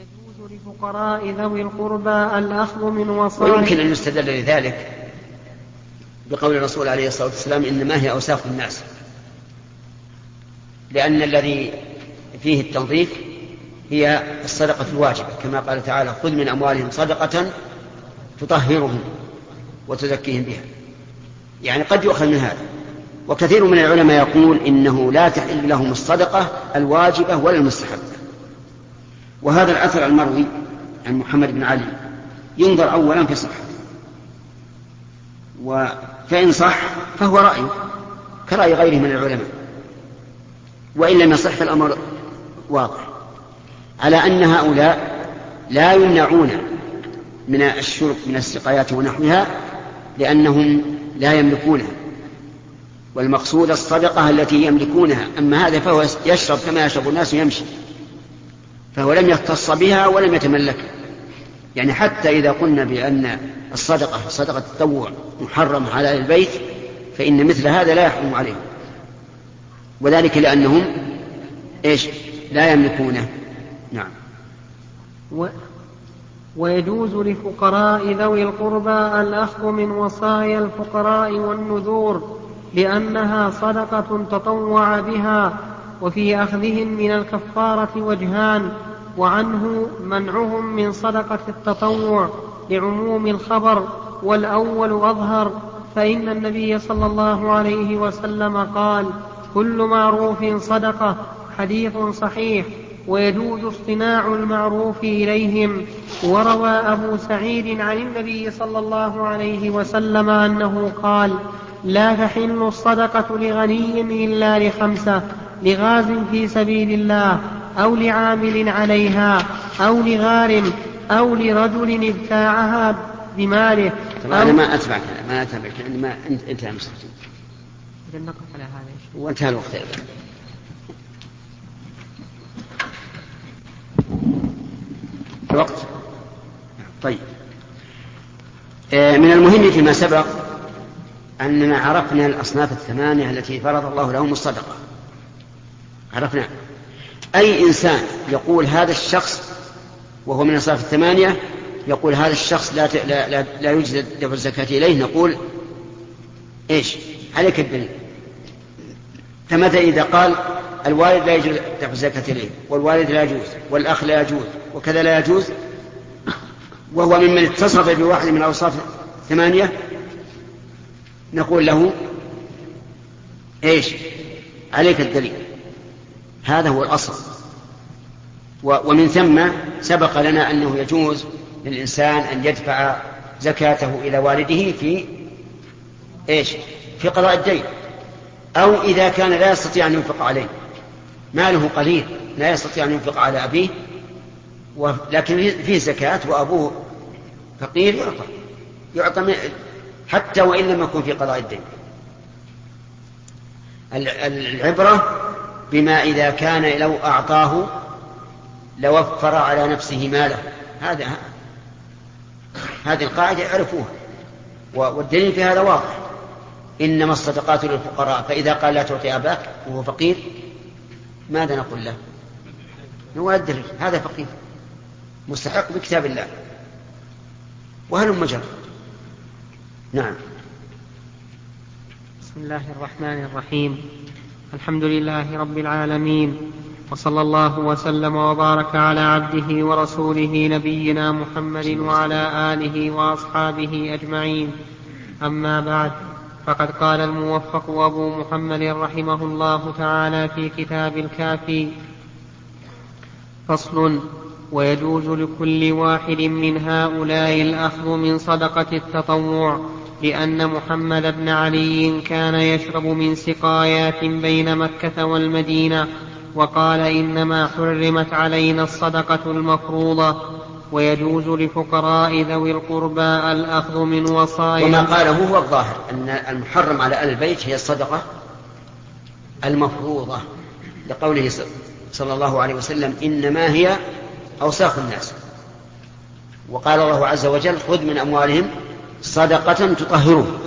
ويجوز لفقراء ذوي القربى الأخذ من وصايا. ويمكن أن يستدل لذلك بقول الرسول عليه الصلاة والسلام إنما هي أوساخ الناس، لأن الذي فيه التنظيف هي الصدقة الواجبة، كما قال تعالى خذ من أموالهم صدقة تطهرهم وتزكيهم بها. يعني قد يؤخذ من هذا. وكثير من العلماء يقول إنه لا تحل لهم الصدقة الواجبة ولا المستحبة. وهذا الأثر المروي عن محمد بن علي ينظر أولا في صحته، فإن صح فهو رأيه كرأي غيره من العلماء، وإن لم يصح فالأمر واضح على أن هؤلاء لا يمنعون من الشرب من السقايات ونحوها لأنهم لا يملكونها، والمقصود الصدقة التي يملكونها. أما هذا فهو يشرب كما يشرب الناس يمشي، فهو لم يختص بها ولم يتملكها. يعني حتى إذا قلنا بأن الصدقة صدقة التطوع محرم على البيت، فإن مثل هذا لا يحرم عليهم، وذلك لأنهم لا يملكونه. نعم. ويجوز لفقراء ذوي القربى الأخذ من وصايا الفقراء والنذور لأنها صدقة تطوع بها، وفي أخذهم من الكفارة وجهان، وعنه منعهم من صدقة التطوع لعموم الخبر، والأول أظهر، فإن النبي صلى الله عليه وسلم قال كل معروف صدقة، حديث صحيح. ويجوز اصطناع المعروف إليهم. وروى أبو سعيد عن النبي صلى الله عليه وسلم أنه قال لا تحل الصدقة لغني إلا لخمسة: لغاز في سبيل الله، أو لعامل عليها، أو لغارم، أو لرجل ابتاعها بماله. أنا ما أتبعك لأن ما انتهى مستقيم. إذا نقف على هذا وانتهى الوقت أيضا. الوقت طيب. من المهم فيما سبق أننا عرفنا الأصناف الثمانية التي فرض الله لهم الصدقة. عرفنا أي إنسان يقول هذا الشخص وهو من الأصناف الثمانية، يقول هذا الشخص لا يجوز دفع الزكاة إليه، نقول عليك الدليل. فمتى إذا قال الوالد لا يجوز دفع الزكاة إليه، والوالد لا يجوز، والأخ لا يجوز، وكذا لا يجوز، وهو ممن اتصف بواحد من الأوصاف الثمانية، نقول له عليك الدليل. هذا هو الأصل. ومن ثم سبق لنا أنه يجوز للإنسان أن يدفع زكاته إلى والده في قضاء الدين، أو إذا كان لا يستطيع أن ينفق عليه، ماله قليل لا يستطيع أن ينفق على أبيه، لكن فيه زكاة وأبوه فقير، يعطى حتى وإن لم يكن في قضاء الدين. العبرة بما إذا كان لو أعطاه لوفر على نفسه ماله. هذه القاعدة يعرفوها، والدليل في هذا واضح. إنما الصدقات للفقراء، فإذا قال لا تعطي أباك وهو فقير ماذا نقول له؟ نودر هذا فقير مستحق بكتاب الله، وهل مجر. نعم. بسم الله الرحمن الرحيم. الحمد لله رب العالمين، وصلى الله وسلم وبارك على عبده ورسوله نبينا محمد وعلى آله وأصحابه أجمعين. أما بعد، فقد قال الموفق أبو محمد رحمه الله تعالى في كتاب الكافي: فصل: ويجوز لكل واحد من هؤلاء الأخذ من صدقة التطوع، لأن محمد بن علي كان يشرب من سقايات بين مكة والمدينة، وقال إنما حرمت علينا الصدقة المفروضة. ويجوز لفقراء ذوي القربى الأخذ من وصايا. وما قاله هو الظاهر أن المحرم على أهل البيت هي الصدقة المفروضة، لقوله صلى الله عليه وسلم إنما هي أوساخ الناس. وقال الله عز وجل خذ من أموالهم صدقة تطهرهم.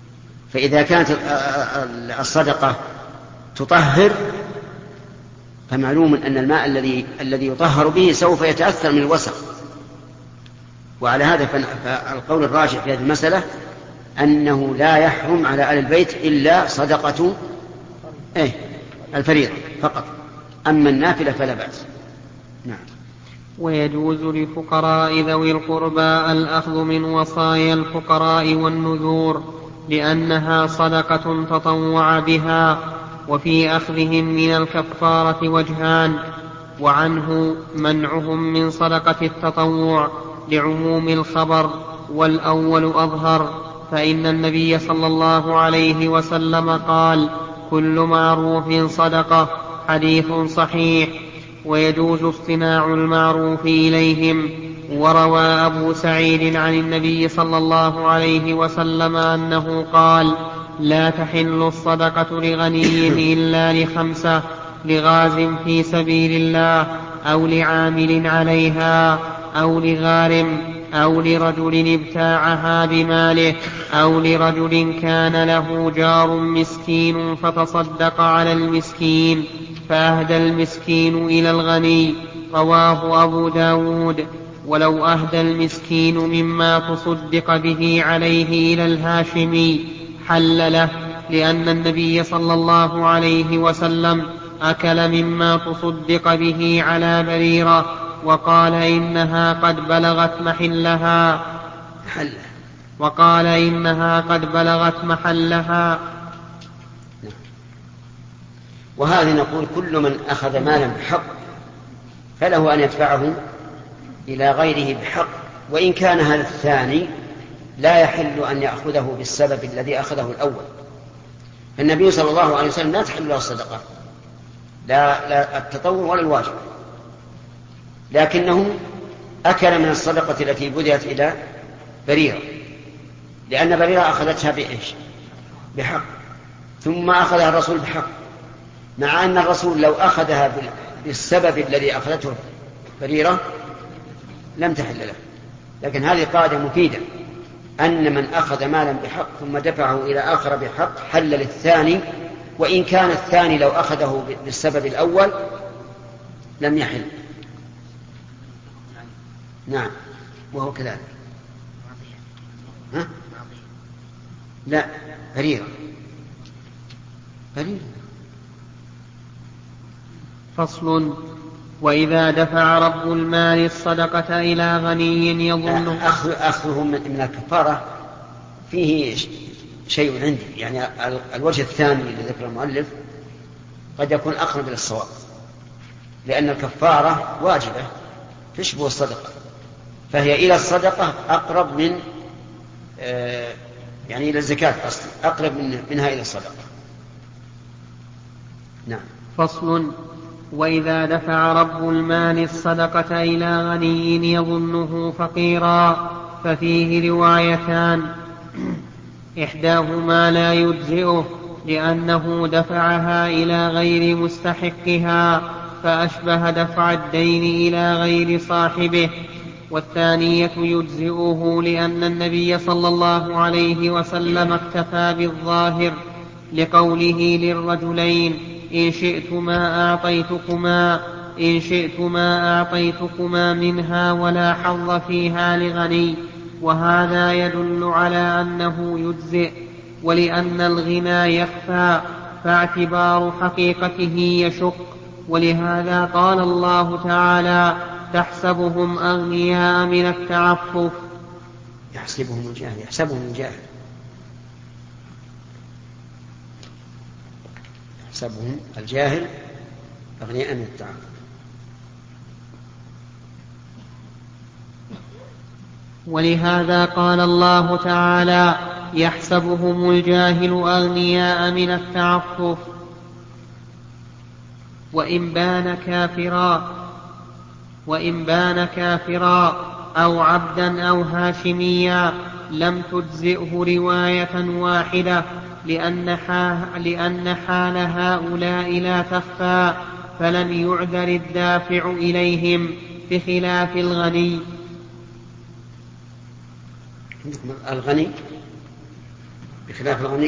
فإذا كانت الصدقة تطهر فمعلوم أن الماء الذي يطهر به سوف يتأثر من الوسخ. وعلى هذا فالقول الراجح في هذه المسألة أنه لا يحرم على أهل البيت إلا صدقة الفريضة فقط، أما النافلة فلا بأس. نعم. ويجوز لفقراء ذوي القربى الأخذ من وصايا الفقراء والنذور لأنها صدقة تطوع بها، وفي أخذهم من الكفارة وجهان، وعنه منعهم من صدقة التطوع لعموم الخبر، والأول أظهر، فإن النبي صلى الله عليه وسلم قال: كل معروف صدقة، حديث صحيح. ويجوز اصطناع المعروف إليهم. وروى أبو سعيد عن النبي صلى الله عليه وسلم أنه قال: لا تحل الصدقة لغني إلا لخمسة: لغاز في سبيل الله، أو لعامل عليها، أو لغارم، أو لرجل ابتاعها بماله، أو لرجل كان له جار مسكين فتصدق على المسكين فأهدى المسكين إلى الغني. رواه أبو داود. ولو أهدى المسكين مما تصدق به عليه إلى الهاشمي حل له، لأن النبي صلى الله عليه وسلم أكل مما تصدق به على بريرة وقال إنها قد بلغت محلها. وهذا نقول: كل من أخذ مالا بحق فله أن يدفعه إلى غيره بحق، وإن كان هذا الثاني لا يحل أن يأخذه بالسبب الذي أخذه الأول. النبي صلى الله عليه وسلم لا تحل له الصدقة، لا التطوع ولا الواجب، لكنه أكل من الصدقة التي بدأت إلى بريرة، لأن بريرة أخذتها بحق، ثم أخذها الرسول بحق، مع أن الرسول لو أخذها بالسبب الذي أخذته بريرة لم تحل له. لكن هذه قاعدة مفيدة، أن من أخذ مالا بحق ثم دفعه إلى آخر بحق حل للثاني، وإن كان الثاني لو أخذه بالسبب الأول لم يحل. نعم، وهو كذلك. لا، بريرة. فصل. وإذا دفع رب المال الصدقة إلى غني يظنه أخذه من الكفارة فيه شيء عندي، يعني الوجه الثاني الذي ذكر المؤلف قد يكون أقرب إلى الصواب، لأن الكفارة واجبة تشبه الصدقة، فهي إلى الصدقة أقرب من يعني إلى الزكاة أصلا أقرب منها إلى الصدقة. نعم. فصل. وإذا دفع رب المال الصدقة إلى غني يظنه فقيرا ففيه روايتان: إحداهما لا يجزئه لأنه دفعها إلى غير مستحقها فأشبه دفع الدين إلى غير صاحبه، والثانية يجزئه لأن النبي صلى الله عليه وسلم اكتفى بالظاهر لقوله للرجلين: إن شئتما أعطيتكما منها ولا حظ فيها لغني. وهذا يدل على أنه يجزئ، ولأن الغنى يخفى فاعتبار حقيقته يشق، ولهذا قال الله تعالى: تحسبهم أغنياء من التعفف. يحسبهم الجاهل أغنياء من التعفف. ولهذا قال الله تعالى: يحسبهم الجاهل أغنياء من التعفف. وإن بان كافرا أو عبدا أو هاشميا لم تجزئه رواية واحدة، لأن حال هؤلاء لا تخفى، فلم يعذر الدافع إليهم بخلاف الغني. بخلاف الغني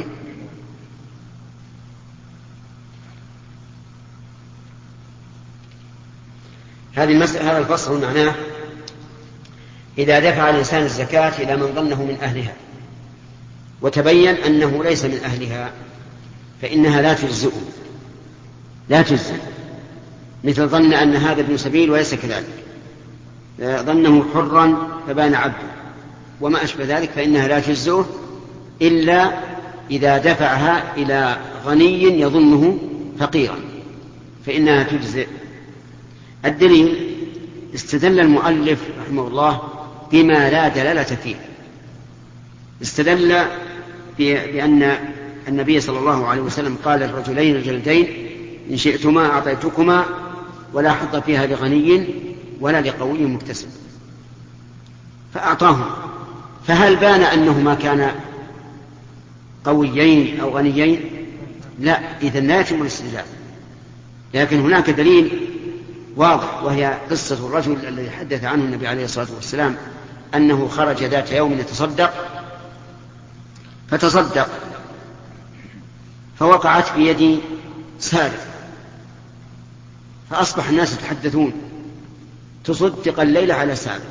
هذا الفصل معناه إذا دفع الإنسان الزكاة إلى من ظنه من أهلها وتبين أنه ليس من أهلها فإنها لا تجزئ، مثل ظن أن هذا ابن سبيل وليس كذلك، ظنه حرا فبان عبدا وما أشبه ذلك، فإنها لا تجزئه إلا إذا دفعها إلى غني يظنه فقيرا فإنها تجزئ. الدليل استدل المؤلف رحمه الله بما لا دلالة فيه، استدل بأن النبي صلى الله عليه وسلم قال الرجلين الجلدين إن شئتما أعطيتكما ولا حظ فيها لغني ولا لقوي مكتسب، فأعطاهم. فهل بان أنهما كانا قويين أو غنيين؟ لا، إذن لا يتم الاستدلال. لكن هناك دليل واضح، وهي قصة الرجل الذي حدث عنه النبي عليه الصلاة والسلام أنه خرج ذات يوم يتصدق فتصدق فوقعت بيد سارق، فأصبح الناس يتحدثون تصدق الليلة على سارق،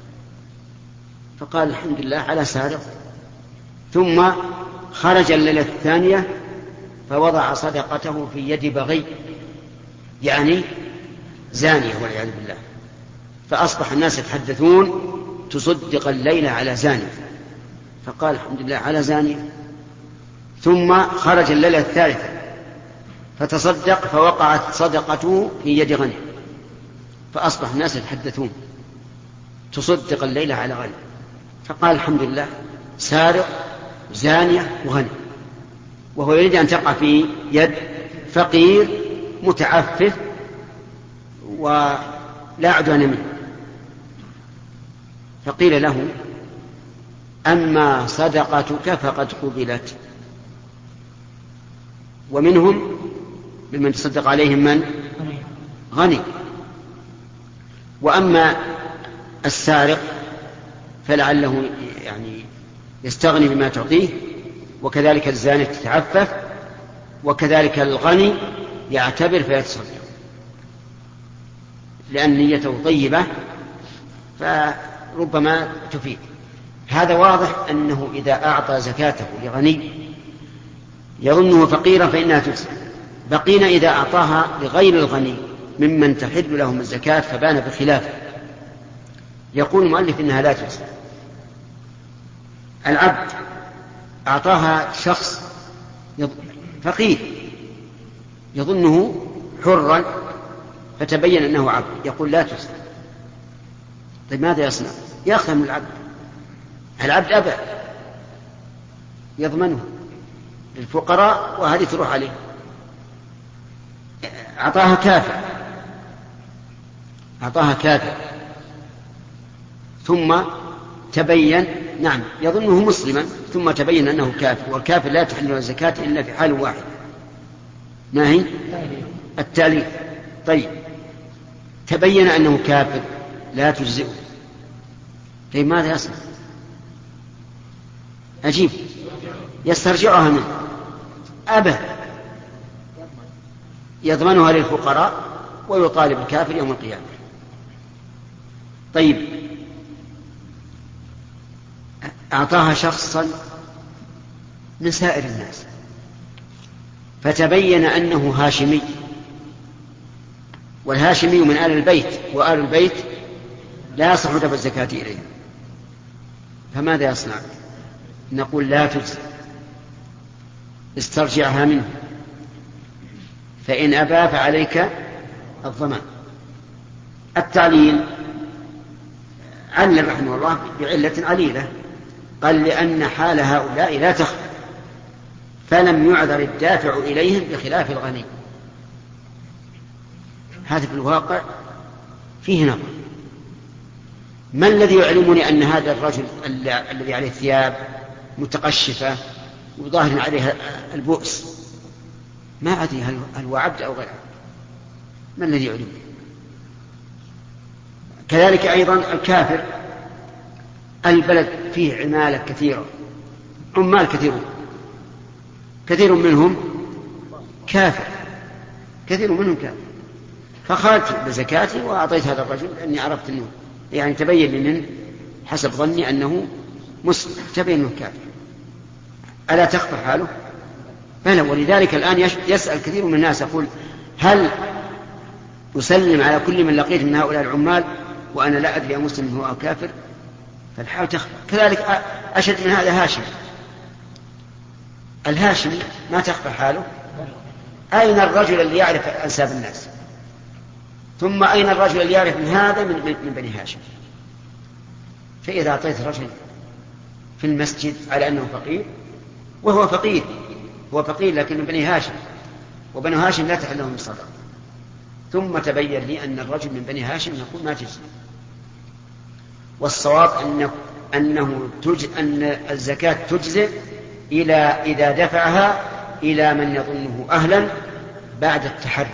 فقال الحمد لله على سارق. ثم خرج الليلة الثانية فوضع صدقته في يد بغي، يعني زانية والعياذ بالله، فأصبح الناس يتحدثون تصدق الليلة على زانية، فقال الحمد لله على زانية. ثم خرج الليلة الثالثة فتصدق فوقعت صدقته في يد غني، فأصبح الناس يتحدثون تصدق الليلة على غني، فقال الحمد لله سارق زانية وغني، وهو يريد أن تقع في يد فقير متعفف ولا عدوان منه. فقيل له أما صدقتك فقد قبلت. ومنهم ممن تصدق عليهم من غني، وأما السارق فلعله يعني يستغني بما تعطيه، وكذلك الزاني تتعفف، وكذلك الغني يعتبر فيتصدق لأن نيته طيبة فربما تفيد. هذا واضح أنه إذا أعطى زكاته لغني يظنه فقيرا فإنها تجزئ. بقينا إذا أعطاها لغير الغني ممن تحل لهم الزكاة فبان بخلافه، يقول المؤلف إنها لا تجزئ. العبد أعطاها شخص فقير يظنه حرا فتبين أنه عبد، يقول لا تجزئ. طيب ماذا يصنع؟ يأخذ من العبد أبى يضمنه للفقراء وهذه تروح عليه. أعطاها كافر ثم تبين نعم يظنه مسلما ثم تبين أنه كافر، والكافر لا تحل له الزكاة إلا في حال واحد، ما هي التأليف. طيب تبين أنه كافر لا تجزئه، طيب ماذا يصنع؟ عجيب، يسترجعها منه أبى يضمنها للفقراء ويطالب الكافر يوم القيامة. طيب أعطاها شخصا من سائر الناس فتبين أنه هاشمي، والهاشمي من آل البيت، وآل البيت لا يصح دفع الزكاة إليه، فماذا يصنع؟ نقول لا تجزي، استرجعها منه، فإن أبى فعليك الضمان. التعليل علل رحمه الله بعلة عليلة، قال لأن حال هؤلاء لا تخفى فلم يعذر الدافع إليهم بخلاف الغني. هذا في الواقع فيه نظر. ما الذي يعلمني أن هذا الرجل الذي عليه ثياب متقشفة وظاهر عليها البؤس ما أدري هل هو عبد أو غير عبد؟ ما الذي يعلمني؟ كذلك أيضا الكافر، البلد فيه عمالة كثيرة، عمال كثيرون، كثير منهم كافر، فخرجت بزكاتي وأعطيت هذا الرجل لأني عرفت أنه يعني تبين لي منه حسب ظني أنه مسلم، تبين أنه كافر. ألا تخفى حاله؟ بلى. ولذلك الآن يسأل كثير من الناس يقول هل أسلم على كل من لقيت من هؤلاء العمال وأنا لا أدري مسلم هو أو كافر؟ فالحال تخفى. كذلك أشد من هذا هاشم، الهاشمي ما تخفى حاله. أين الرجل اللي يعرف أنساب الناس؟ ثم أين الرجل اللي يعرف من هذا من بني هاشم؟ فإذا أعطيت رجل في المسجد على أنه فقير وهو فقير، هو فقير لكن من بني هاشم، وبنو هاشم لا تحل لهم الصدقة، ثم تبين لي أن الرجل من بني هاشم نقول ما تجزي. والصواب أن الزكاة تجزئ إذا دفعها إلى من يظنه أهلا بعد التحري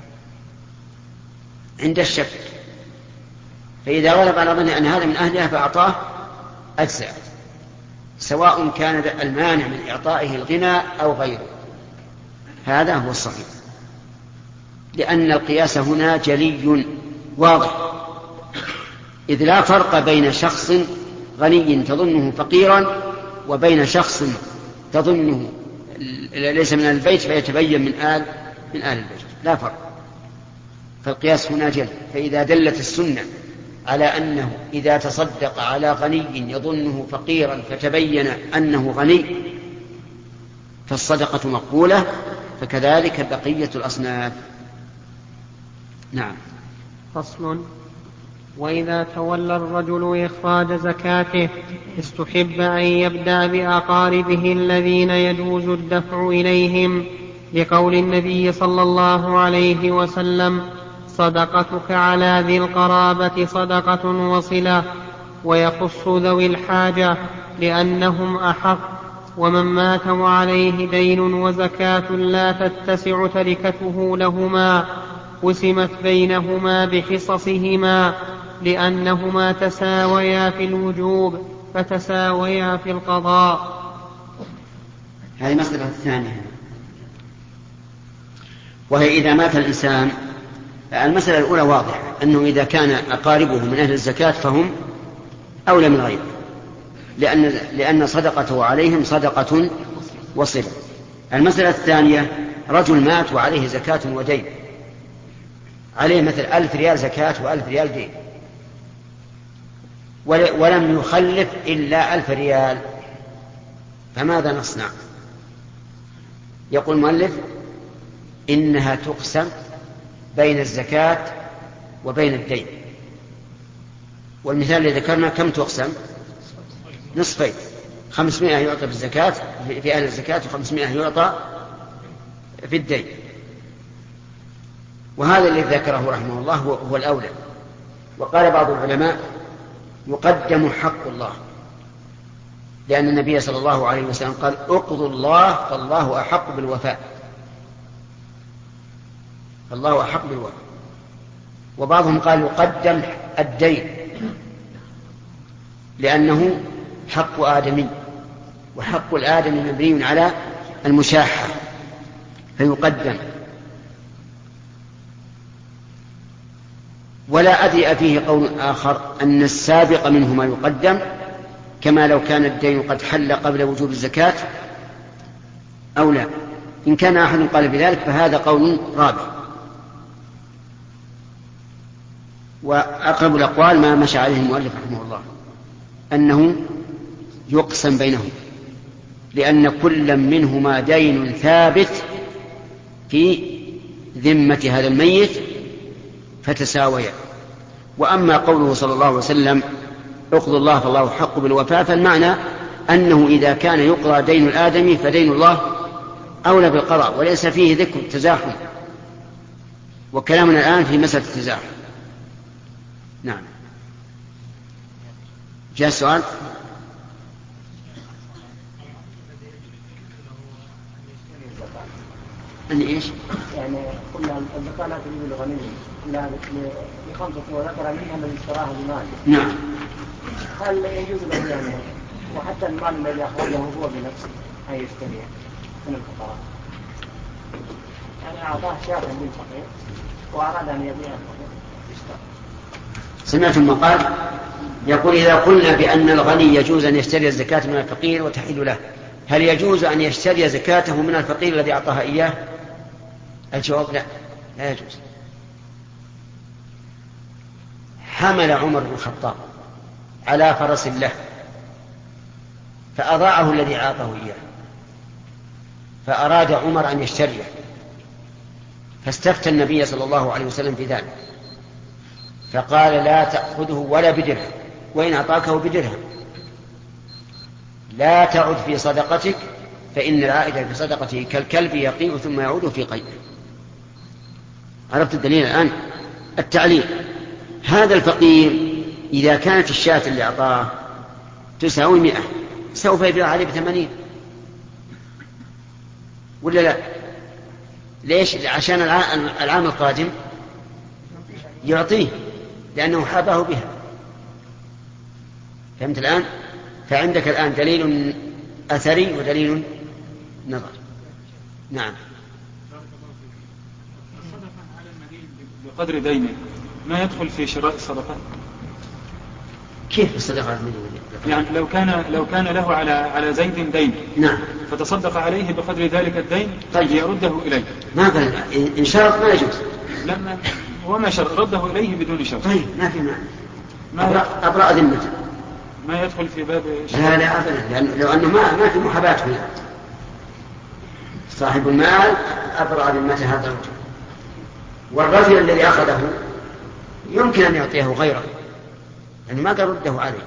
عند الشك، فإذا غلب على ظنه أن هذا من أهلها فأعطاه أجزاء، سواء كان المانع من إعطائه الغنى أو غيره. هذا هو الصحيح، لأن القياس هنا جلي واضح، إذ لا فرق بين شخص غني تظنه فقيرا وبين شخص تظنه ليس من البيت فيتبين من آل البيت، لا فرق. فالقياس هنا جلي. فإذا دلت السنة على أنه إذا تصدق على غني يظنه فقيرا فتبين أنه غني فالصدقة مقبولة، فكذلك بقية الأصناف. نعم. فصل. وإذا تولى الرجل إخراج زكاته استحب أن يبدأ بأقاربه الذين يجوز الدفع إليهم، لقول النبي صلى الله عليه وسلم: صدقتك على ذي القرابة صدقة وصلة. ويخص ذوي الحاجة لأنهم أحق. ومن مات وعليه دين وزكاة لا تتسع تركته لهما قسمت بينهما بحصصهما، لأنهما تساويا في الوجوب فتساويا في القضاء. هذه المسألة الثانية، وهي إذا مات الإنسان. المسألة الأولى واضحة، أنه إذا كان أقاربه من أهل الزكاة فهم أولى من غيره، لأن صدقته عليهم صدقة وصلة. المسألة الثانية، رجل مات وعليه زكاة ودين، عليه مثل 1000 ريال زكاة و1000 ريال دين، ولم يخلف إلا 1000 ريال، فماذا نصنع؟ يقول المؤلف إنها تقسم بين الزكاة وبين الدين. والمثال الذي ذكرنا كم تقسم؟ نصفين، 500 يعطى في الزكاة في أهل الزكاة و500 يعطى في الدين. وهذا الذي ذكره رحمه الله هو الأولى. وقال بعض العلماء يقدم حق الله، لأن النبي صلى الله عليه وسلم قال: اقضوا الله فالله أحق بالوفاء، فالله أحق بالوفاء. وبعضهم قال يقدم الدين لأنه حق آدمي، وحق الآدم مبني على المشاحة فيقدم. ولا أدري أفيه قول آخر أن السابق منهما يقدم، كما لو كان الدين قد حل قبل وجوب الزكاة أو لا. إن كان أحد قال بذلك فهذا قول رابع. وأقرب الأقوال ما مشى عليه المؤلف رحمه الله، أنه يقسم بينهم، لأن كل منهما دين ثابت في ذمة هذا الميت فتساويا. وأما قوله صلى الله عليه وسلم: اقضوا الله فالله حق بالوفاء، فالمعنى أنه إذا كان يقضى دين الآدمي فدين الله أولى بالقضاء، وليس فيه ذكر التزاحم، وكلامنا الآن في مسألة التزاحم. نعم. جاء السؤال. أن إيش؟ يعني قلنا الزكاة لا تجوز لغني إلا بخمسة، وذكر منها الذي اشتراها بمال. نعم. هل يجوز له يعني وحتى المال الذي أخرجه هو بنفسه أن يشتريه من الفقراء؟ يعني أعطاه شاة للفقير وأراد أن يبيع سمعتم ما قال؟ يقول إذا قلنا بأن الغني يجوز أن يشتري الزكاة من الفقير وتحل له، هل يجوز أن يشتري زكاته من الفقير الذي أعطاها إياه؟ الجواب لا، لا يجوز. حمل عمر بن الخطاب على فرس له فأضاعه الذي أعطاه إياه، فأراد عمر أن يشتريه، فاستفتى النبي صلى الله عليه وسلم في ذلك، فقال لا تأخذه ولا بدرهم، وإن أعطاكه بدرهم لا تعد في صدقتك، فإن العائد في صدقته كالكلب يقيء ثم يعود في قيء. عرفت الدليل الآن؟ التعليل: هذا الفقير إذا كانت الشاة اللي أعطاه تساوي 100 سوف يبيع عليه ب80 ولا لا؟ ليش؟ عشان العام القادم يعطيه لأنه حابه بها. فهمت الآن؟ فعندك الآن دليل أثري ودليل نظري. نعم. الصدقة على المدين بقدر دينه ما يدخل في شراء الصدقة؟ كيف الصدقة على المدين؟ يعني لو كان له على زيد دين، نعم، فتصدق عليه بقدر ذلك الدين، طيب ليرده إليه. ما قال إن شرط ما يجوز. لما وما شرط رده إليه بدون شرط. طيب ما في معنى. أبرأ ذمته. ما يدخل في باب لا أبدا، لو أنه ما في محاباة هنا. صاحب المال أبرأ ذمته هذا الرجل، والرجل الذي أخذه يمكن أن يعطيه غيره، يعني ما قال رده عليه.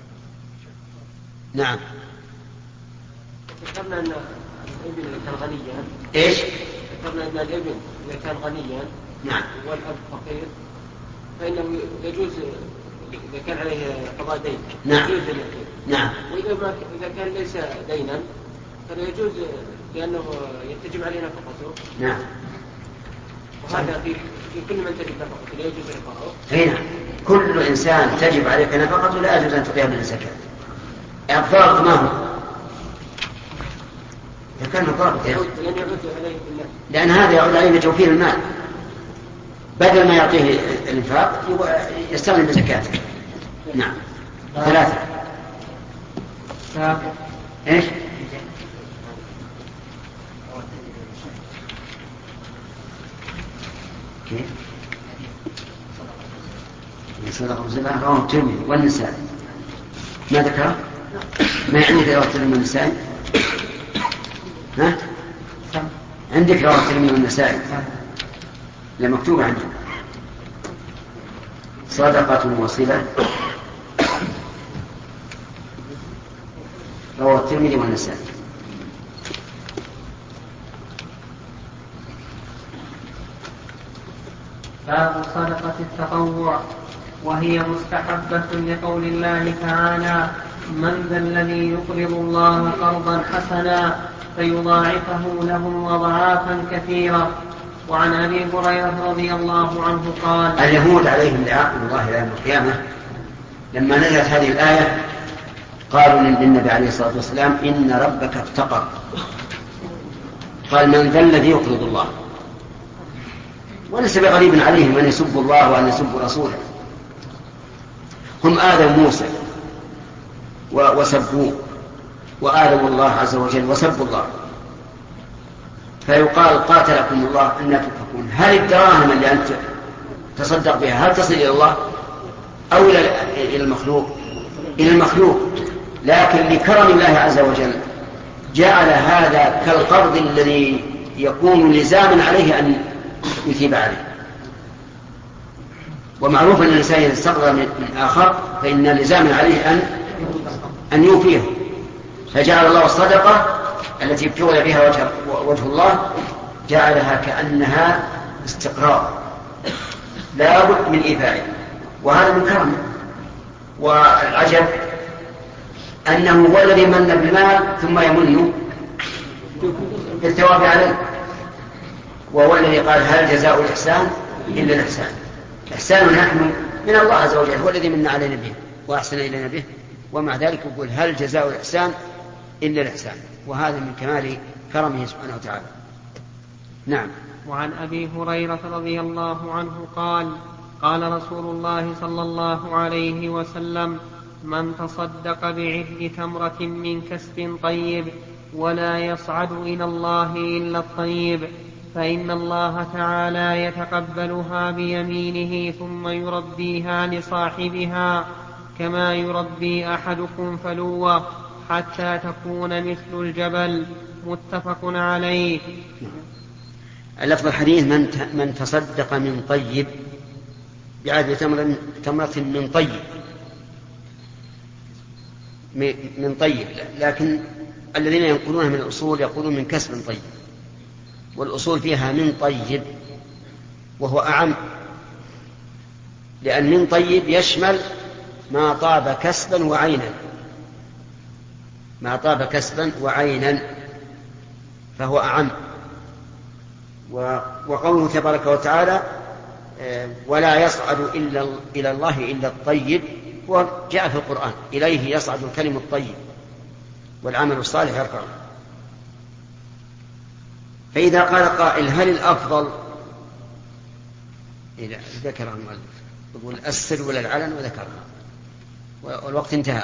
نعم. ذكرنا أن الابن إذا كان غنيا. إيش؟ ذكرنا أن الابن إذا كان غنيا. نعم. والأب فقير فإنه يجوز إذا كان عليه قضاء دين. نعم. يجوز أن يعطيه. نعم. وإذا كان ليس دينا فلا يجوز لأنه يتجب عليه نفقته. نعم. وهذا في كل من تجب نفقته لا يجوز إعطاؤه. هنا كل إنسان تجب عليك نفقته لا يجوز أن تعطيها من الزكاة. الضابط ما هو؟ إذا كان الضابط لأن هذا يعود عليه بتوفير المال، بدل ما يعطيه الإنفاق يستغني بزكاته. نعم. 3. إيش؟ كيف؟ صدق وزكاة رواه الترمذي والنسائي. ما ذكره؟ ما عندك رواه الترمذي والنسائي؟ ها؟ عندك رواه الترمذي والنسائي؟ لا مكتوب عندك. صدقة وصلة رواه الترمذي والنسائي. باب صدقة التطوع، وهي مستحبة لقول الله تعالى: من ذا الذي يقرض الله قرضا حسنا فيضاعفه له أضعافا كثيرة. وعن أبي هريرة رضي الله عنه قال: اليهود عليهم لعنة الله يوم القيامة لما نزلت هذه الآية قالوا للنبي عليه الصلاة والسلام: إن ربك افتقر. قال: من ذا الذي يقرض الله؟ وليس بغريب عليهم أن يسبوا الله وأن يسبوا رسوله. هم آذوا موسى وسبوه، وآذوا الله عز وجل وسبوا الله، فيقال: قاتلكم الله أن تؤفكون. هل الدراهم اللي أنت تصدق بها هل تصل إلى الله أو إلى المخلوق؟ إلى المخلوق، لكن لكرم الله عز وجل جعل هذا كالقرض الذي يكون لزاما عليه أن يثيب عليه. ومعروف أن الإنسان إذا استقرض من آخر فإن لزاما عليه أن يوفيه، فجعل الله الصدقة التي ابتغي بها وجه الله جعلها كأنها استقرار لا بد من إيفائه، وهذا من كرمه. والعجب أنه هو الذي من بالمال ثم يمن بالثواب عليه، وهو الذي قال: هل جزاء الإحسان إلا الإحسان. إحسان نحن من الله عز وجل، هو الذي من علينا به وأحسن إلينا به، ومع ذلك يقول: هل جزاء الإحسان إلا الإحسان. وهذا من كمال كرمه سبحانه وتعالى. نعم. وعن أبي هريرة رضي الله عنه قال قال رسول الله صلى الله عليه وسلم: من تصدق بعدل تمرة من كسب طيب ولا يصعد إلى الله إلا الطيب فإن الله تعالى يتقبلها بيمينه ثم يربيها لصاحبها كما يربي أحدكم فلوة حتى تكون مثل الجبل. متفق عليه. اللفظ الحديث: من تصدق من طيب بعدل تمرة من طيب، من طيب، لكن الذين ينقلونها من الأصول يقولون من كسب طيب، والأصول فيها من طيب وهو أعم، لأن من طيب يشمل ما طاب كسبا وعينا، ما طاب كسبا وعينا فهو أعم. وقوله تبارك وتعالى: ولا يصعد إلى الله إلا الطيب، وجاء في القرآن: إليه يصعد الكلم الطيب والعمل الصالح يرفعه. فإذا قال قائل: هل الأفضل؟ إذا ذكر المؤلف يقول السر ولا العلن، وذكرها والوقت انتهى.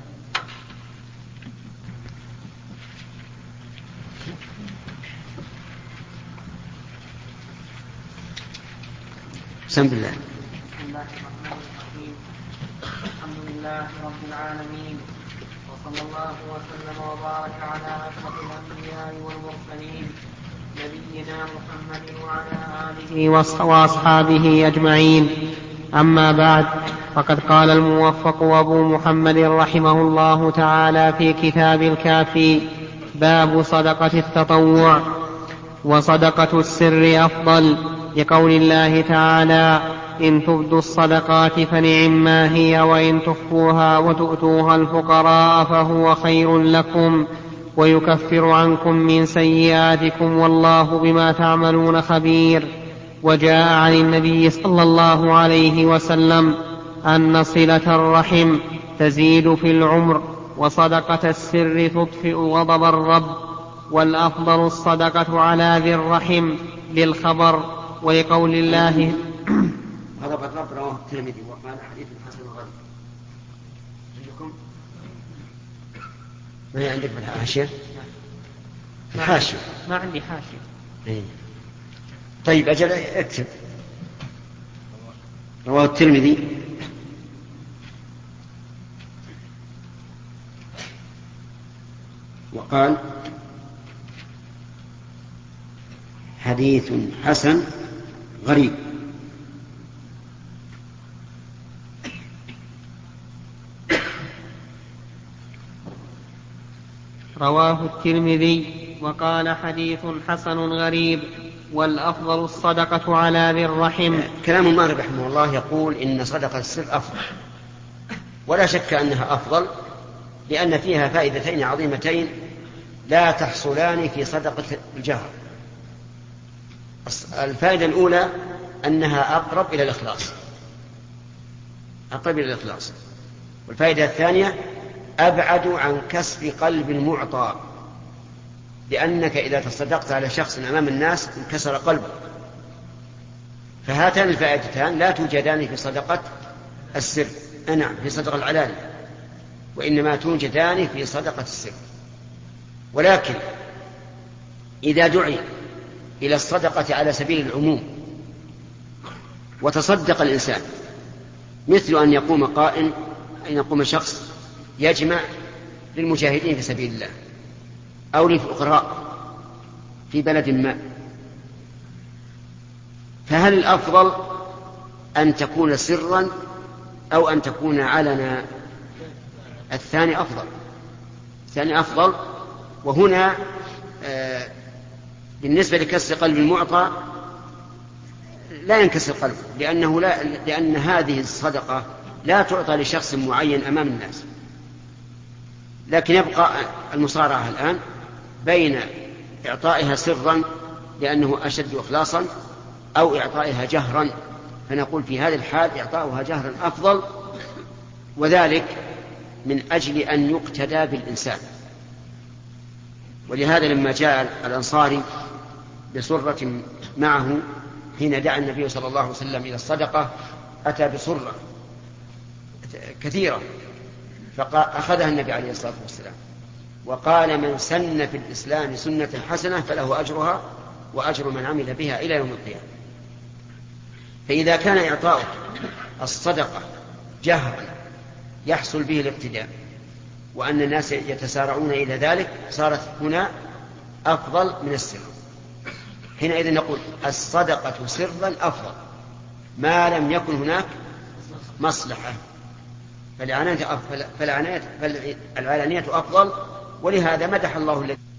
بسم الله. بسم الله الرحمن الرحيم. الحمد لله رب العالمين، وصلى الله وسلم وبارك على أشرف الأنبياء والمرسلين نبينا محمد وعلى آله وأصحابه أجمعين. أما بعد، فقد قال الموفق أبو محمد رحمه الله تعالى في كتاب الكافي: باب صدقة التطوع. وصدقة السر أفضل، لقول الله تعالى: إن تبدوا الصدقات فنعما هي وإن تخفوها وتؤتوها الفقراء فهو خير لكم ويكفر عنكم من سيئاتكم والله بما تعملون خبير. وجاء عن النبي صلى الله عليه وسلم أن صلة الرحم تزيد في العمر، وصدقة السر تطفئ غضب الرب، والأفضل الصدقة على ذي الرحم للخبر، ولقول الله غضب الرب رواه الترمذي وقال حديث حسن غريب. عندكم ما هي عندك بالحاشية؟ الحاشية ما عندي حاشية. طيب أجل اكتب: رواه الترمذي وقال حديث حسن غريب. رواه الترمذي وقال حديث حسن غريب، والأفضل الصدقة على ذي الرحم. كلام المؤلف رحمه الله يقول إن صدقة السر أفضل، ولا شك أنها أفضل، لأن فيها فائدتين عظيمتين لا تحصلان في صدقة الجهر. الفائدة الأولى أنها أقرب إلى الإخلاص، أقرب إلى الإخلاص. والفائدة الثانية أبعد عن كسب قلب المعطى، لأنك إذا تصدقت على شخص أمام الناس انكسر قلبه. فهاتان الفائدتان لا توجدان في صدقة السر، نعم في صدقة العلاني، وإنما توجدان في صدقة السر. ولكن إذا دعي إلى الصدقة على سبيل العموم وتصدق الإنسان، مثل أن يقوم شخص يجمع للمجاهدين في سبيل الله أو للفقراء في بلد ما، فهل الأفضل أن تكون سرا أو أن تكون علنا؟ الثاني أفضل، الثاني أفضل. وهنا بالنسبة لكسر قلب المعطى لا ينكسر قلبه، لأن هذه الصدقة لا تعطى لشخص معين أمام الناس. لكن يبقى المصارعة الآن بين إعطائها سرا لأنه أشد إخلاصا أو إعطائها جهرا، فنقول في هذه الحال إعطاؤها جهرا أفضل، وذلك من أجل أن يقتدى بالإنسان. ولهذا لما جاء الأنصاري بصرة معه حين دعا النبي صلى الله عليه وسلم إلى الصدقة أتى بصرة كثيرة فأخذها النبي عليه الصلاة والسلام وقال من سن في الإسلام سنة حسنة فله أجرها وأجر من عمل بها إلى يوم القيامة. فإذا كان إعطاؤك الصدقة جهرا يحصل به الاقتداء وأن الناس يتسارعون إلى ذلك صارت هنا أفضل من السر. حينئذ نقول الصدقة سرا أفضل ما لم يكن هناك مصلحة، فالعلانية أفضل، ولهذا مدح الله الذي